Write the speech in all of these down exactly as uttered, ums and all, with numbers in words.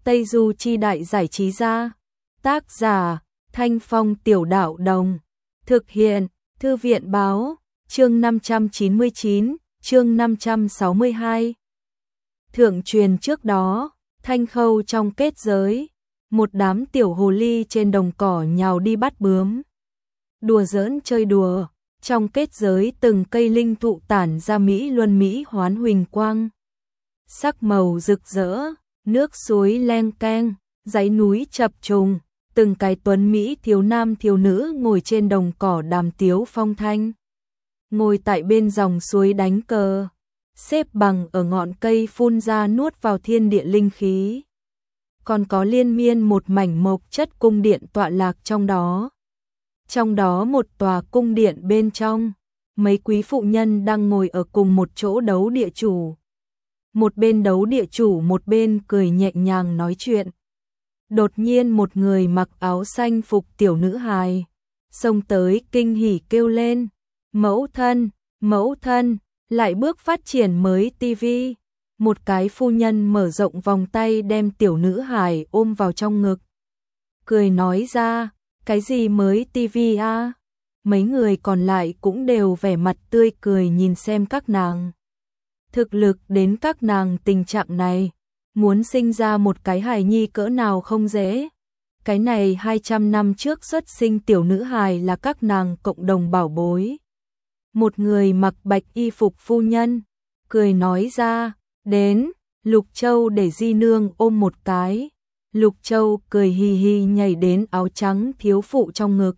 Tây Du Chi Đại Giải Trí Gia. Tác giả Thanh Phong Tiểu Đạo Đồng. Thực hiện Thư viện Báo. Chương năm trăm chín mươi chín, chương năm trăm sáu mươi hai. Thượng truyền trước đó, Thanh Khâu trong kết giới, một đám tiểu hồ ly trên đồng cỏ nhào đi bắt bướm. Đùa giỡn chơi đùa, trong kết giới từng cây linh thụ tản ra mỹ luân mỹ hoán huỳnh quang. Sắc màu rực rỡ, nước suối leng keng, dãy núi chập trùng, từng cái tuấn mỹ thiếu nam thiếu nữ ngồi trên đồng cỏ đàm tiếu phong thanh. Ngồi tại bên dòng suối đánh cờ, xếp bằng ở ngọn cây phun ra nuốt vào thiên địa linh khí. Còn có liên miên một mảnh mộc chất cung điện tọa lạc trong đó. Trong đó một tòa cung điện bên trong, mấy quý phụ nhân đang ngồi ở cùng một chỗ đấu địa chủ. Một bên đấu địa chủ một bên cười nhẹ nhàng nói chuyện. Đột nhiên một người mặc áo xanh phục tiểu nữ hài, xông tới kinh hỉ kêu lên. Mẫu thân, mẫu thân, lại bước phát triển mới tivi. Một cái phu nhân mở rộng vòng tay đem tiểu nữ hài ôm vào trong ngực. Cười nói ra, cái gì mới tivi a? Mấy người còn lại cũng đều vẻ mặt tươi cười nhìn xem các nàng. Thực lực đến các nàng tình trạng này, muốn sinh ra một cái hài nhi cỡ nào không dễ. Cái này hai trăm năm trước xuất sinh tiểu nữ hài là các nàng cộng đồng bảo bối. Một người mặc bạch y phục phu nhân, cười nói ra, đến, Lục Châu để di nương ôm một cái. Lục Châu cười hì hì nhảy đến áo trắng thiếu phụ trong ngực.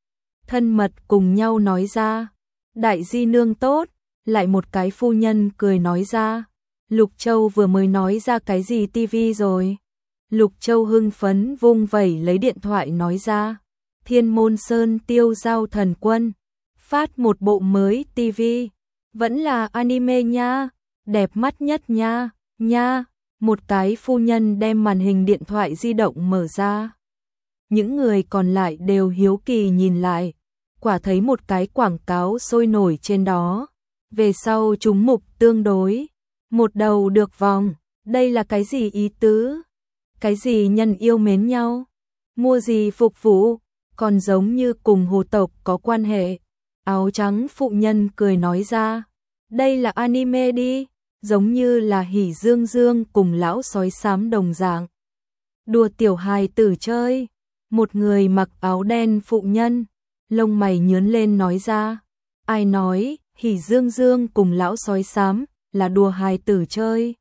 Thân mật cùng nhau nói ra, đại di nương tốt. Lại một cái phu nhân cười nói ra, Lục Châu vừa mới nói ra cái gì tivi rồi. Lục Châu hưng phấn vung vẩy lấy điện thoại nói ra, Thiên Môn Sơn Tiêu Giao Thần Quân phát một bộ mới tivi, vẫn là anime nha, đẹp mắt nhất nha, nha. Một cái phu nhân đem màn hình điện thoại di động mở ra. Những người còn lại đều hiếu kỳ nhìn lại, quả thấy một cái quảng cáo sôi nổi trên đó. Về sau chúng mục tương đối, một đầu được vòng, đây là cái gì ý tứ? Cái gì nhân yêu mến nhau? Mua gì phục vụ? Còn giống như cùng hồ tộc có quan hệ. Áo trắng phụ nhân cười nói ra, đây là anime đi, giống như là Hỉ Dương Dương cùng lão sói xám đồng dạng. Đùa tiểu hài tử chơi. Một người mặc áo đen phụ nhân, lông mày nhướng lên nói ra, ai nói Hỉ Dương Dương cùng lão sói xám là đùa hài tử chơi.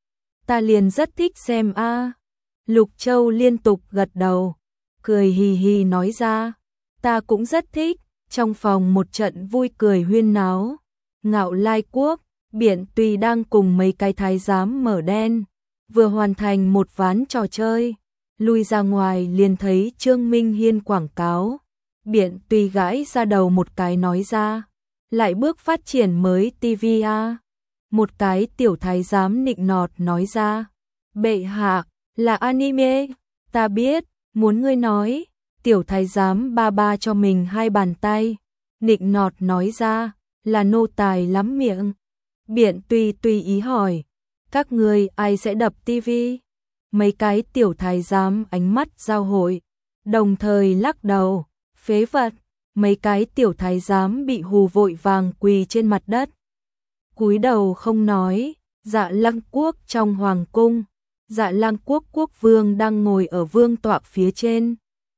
Ta liền rất thích xem a. Lục Châu liên tục gật đầu, cười hì hì nói ra, ta cũng rất thích. Trong phòng một trận vui cười huyên náo. Ngạo Lai Quốc, Biện Tùy đang cùng mấy cái thái giám mở đen, vừa hoàn thành một ván trò chơi. Lui ra ngoài liền thấy Trương Minh Hiên quảng cáo. Biện Tùy gãi ra đầu một cái nói ra, lại bước phát triển mới tivi a. Một cái tiểu thái giám nịnh nọt nói ra, bệ hạ, là anime, ta biết, muốn ngươi nói. Tiểu thái giám ba ba cho mình hai bàn tay, nịnh nọt nói ra, là nô tài lắm miệng. Biện Tùy tùy ý hỏi, các ngươi ai sẽ đập tivi? Mấy cái tiểu thái giám ánh mắt giao hội, đồng thời lắc đầu, phế vật. Mấy cái tiểu thái giám bị hù vội vàng quỳ trên mặt đất, cúi đầu không nói. Dạ Lăng Quốc trong hoàng cung, Dạ Lăng Quốc quốc vương đang ngồi ở vương tọa phía trên,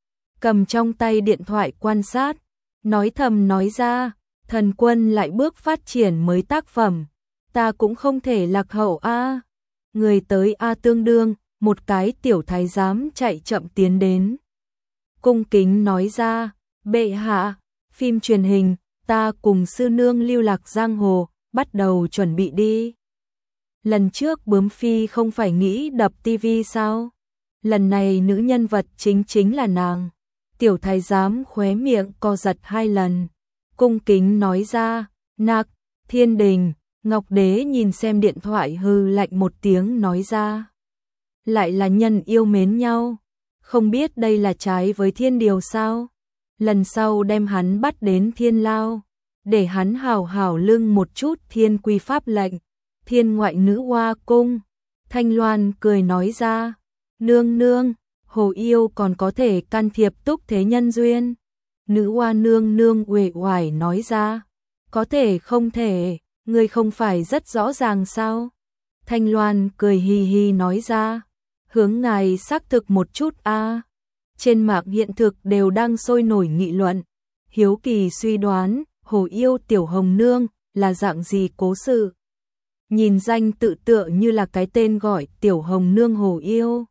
cầm trong tay điện thoại quan sát, nói thầm nói ra, thần quân lại bước phát triển mới tác phẩm, ta cũng không thể lạc hậu a. Người tới a tương đương, một cái tiểu thái giám chạy chậm tiến đến, cung kính nói ra, bệ hạ, phim truyền hình, ta cùng sư nương lưu lạc giang hồ, bắt đầu chuẩn bị đi. Lần trước bướm phi không phải nghĩ đập tivi sao? Lần này nữ nhân vật chính chính là nàng. Tiểu thái giám khóe miệng co giật hai lần, cung kính nói ra, nạc, thiên đình. Ngọc Đế nhìn xem điện thoại hư lạnh một tiếng nói ra, lại là nhân yêu mến nhau, không biết đây là trái với thiên điều sao? Lần sau đem hắn bắt đến thiên lao, để hắn hào hào lưng một chút thiên quy pháp lệnh. Thiên ngoại nữ hoa cung, Thanh Loan cười nói ra, Nương nương, Hồ Yêu còn có thể can thiệp túc thế nhân duyên. Nữ oa nương nương uể oải nói ra. Có thể không thể, ngươi không phải rất rõ ràng sao? Thanh Loan cười hì hì nói ra. Hướng ngài xác thực một chút a. Trên mạng hiện thực đều đang sôi nổi nghị luận. Hiếu kỳ suy đoán, Hồ Yêu tiểu hồng nương là dạng gì cố sự. Nhìn danh tự tựa như là cái tên gọi tiểu hồng nương Hồ Yêu.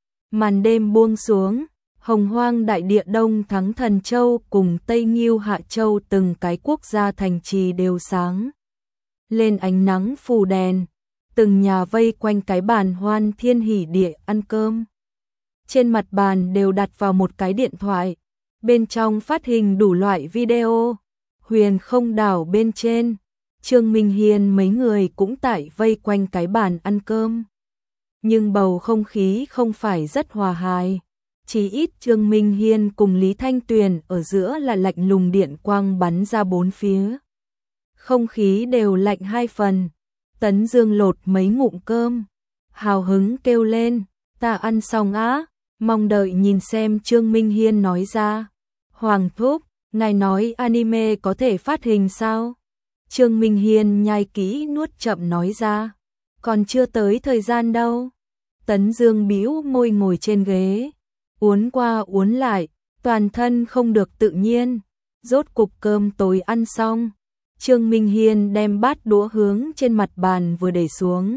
Màn đêm buông xuống, hồng hoang đại địa Đông Thắng Thần Châu cùng Tây Nghiêu Hạ Châu từng cái quốc gia thành trì đều sáng. Lên ánh nắng phủ đèn, từng nhà vây quanh cái bàn hoan thiên hỉ địa ăn cơm. Trên mặt bàn đều đặt vào một cái điện thoại, bên trong phát hình đủ loại video. Huyền Không Đảo bên trên, Trương Minh Hiên mấy người cũng tại vây quanh cái bàn ăn cơm. Nhưng bầu không khí không phải rất hòa hài. Chỉ ít Trương Minh Hiên cùng Lý Thanh Tuyền ở giữa là lạnh lùng điện quang bắn ra bốn phía. Không khí đều lạnh hai phần. Tấn Dương lột mấy ngụm cơm, hào hứng kêu lên, ta ăn xong á, mong đợi nhìn xem. Trương Minh Hiên nói ra. Hoàng thúc, ngài nói anime có thể phát hình sao? Trương Minh Hiên nhai kỹ nuốt chậm nói ra. Còn chưa tới thời gian đâu. Tấn Dương bĩu môi ngồi trên ghế, uốn qua uốn lại, toàn thân không được tự nhiên. Rốt cục cơm tối ăn xong, Trương Minh Hiên đem bát đũa hướng trên mặt bàn vừa để xuống.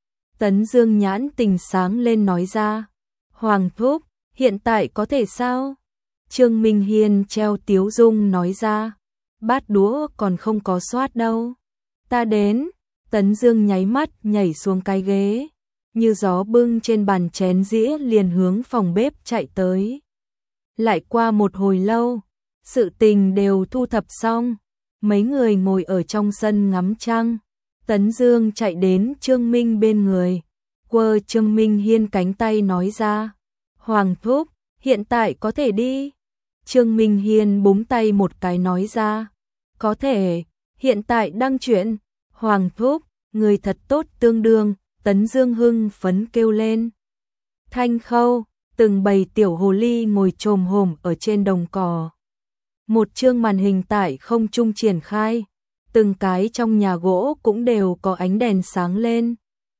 Tấn Dương nhãn tình sáng lên nói ra. Hoàng thúc, hiện tại có thể sao? Trương Minh Hiên treo tiếu dung nói ra. Bát đũa còn không có soát đâu. Ta đến. Tấn Dương nháy mắt nhảy xuống cái ghế, như gió bưng trên bàn chén dĩa liền hướng phòng bếp chạy tới. Lại qua một hồi lâu, sự tình đều thu thập xong, mấy người ngồi ở trong sân ngắm trăng. Tấn Dương chạy đến Trương Minh bên người, quơ Trương Minh Hiên cánh tay nói ra. Hoàng thúc, hiện tại có thể đi. Trương Minh Hiên búng tay một cái nói ra. Có thể, hiện tại đang chuyển. Hoàng thúc, người thật tốt tương đương. Tấn Dương hưng phấn kêu lên. Thanh Khâu, từng bầy tiểu hồ ly ngồi chồm hổm ở trên đồng cỏ. Một chương màn hình tại không trung triển khai, từng cái trong nhà gỗ cũng đều có ánh đèn sáng lên.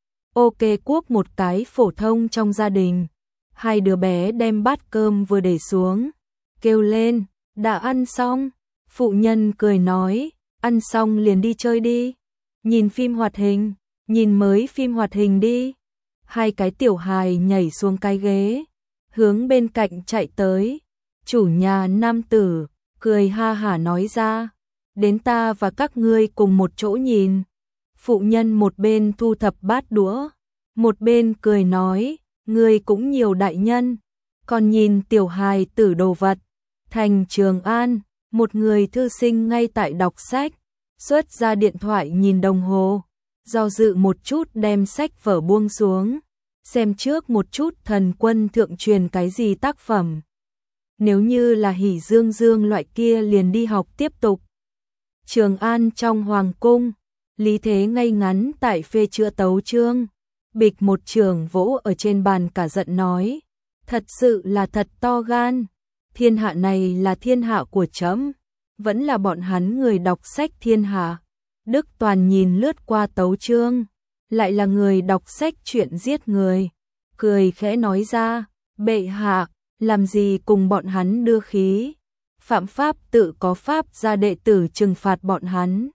Ok quốc một cái phổ thông trong gia đình, hai đứa bé đem bát cơm vừa để xuống, kêu lên, đã ăn xong. Phụ nhân cười nói, ăn xong liền đi chơi đi, nhìn phim hoạt hình. Nhìn mới phim hoạt hình đi. Hai cái tiểu hài nhảy xuống cái ghế, hướng bên cạnh chạy tới. Chủ nhà nam tử cười ha hả nói ra, đến ta và các ngươi cùng một chỗ nhìn. Phụ nhân một bên thu thập bát đũa, một bên cười nói, ngươi cũng nhiều đại nhân, còn nhìn tiểu hài tử đồ vật. Thành Trường An, một người thư sinh ngay tại đọc sách, xuất ra điện thoại nhìn đồng hồ. Do dự một chút đem sách vở buông xuống, xem trước một chút Thần Quân thượng truyền cái gì tác phẩm. Nếu như là Hỉ Dương Dương loại kia liền đi học tiếp tục. Trường An trong hoàng cung, Lý Thế ngay ngắn tại phê chữa tấu chương, bịch một trường vỗ ở trên bàn cả giận nói, thật sự là thật to gan, thiên hạ này là thiên hạ của trẫm, vẫn là bọn hắn người đọc sách thiên hạ. Đức Toàn nhìn lướt qua tấu chương, lại là người đọc sách chuyện giết người, cười khẽ nói ra, bệ hạ, làm gì cùng bọn hắn đưa khí, phạm pháp tự có pháp ra đệ tử trừng phạt bọn hắn.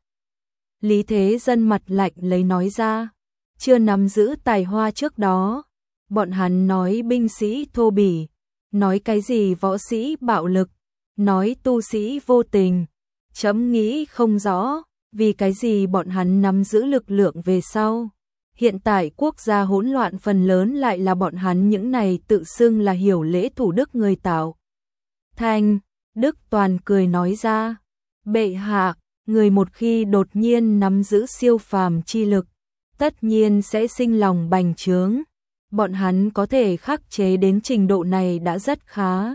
Lý Thế Dân mặt lạnh lấy nói ra, chưa nắm giữ tài hoa trước đó, bọn hắn nói binh sĩ thô bỉ, nói cái gì võ sĩ bạo lực, nói tu sĩ vô tình, chấm nghĩ không rõ. Vì cái gì bọn hắn nắm giữ lực lượng về sau. Hiện tại quốc gia hỗn loạn phần lớn lại là bọn hắn những này tự xưng là hiểu lễ thủ đức người tạo. Thanh, Đức Toàn cười nói ra, bệ hạ, người một khi đột nhiên nắm giữ siêu phàm chi lực, tất nhiên sẽ sinh lòng bành trướng. Bọn hắn có thể khắc chế đến trình độ này đã rất khá.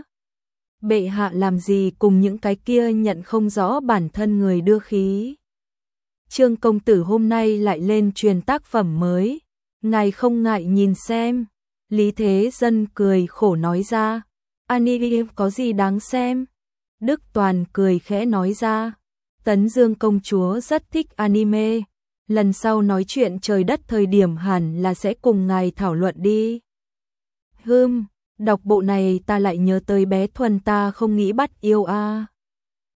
Bệ hạ làm gì cùng những cái kia nhận không rõ bản thân người đưa khí. Trương công tử hôm nay lại lên truyền tác phẩm mới, ngài không ngại nhìn xem. Lý Thế Dân cười khổ nói ra, anime có gì đáng xem? Đức Toàn cười khẽ nói ra, Tấn Dương công chúa rất thích anime, lần sau nói chuyện trời đất thời điểm hẳn là sẽ cùng ngài thảo luận đi. Hừm, đọc bộ này ta lại nhớ tới bé Thuần ta không nghĩ bắt yêu a. À.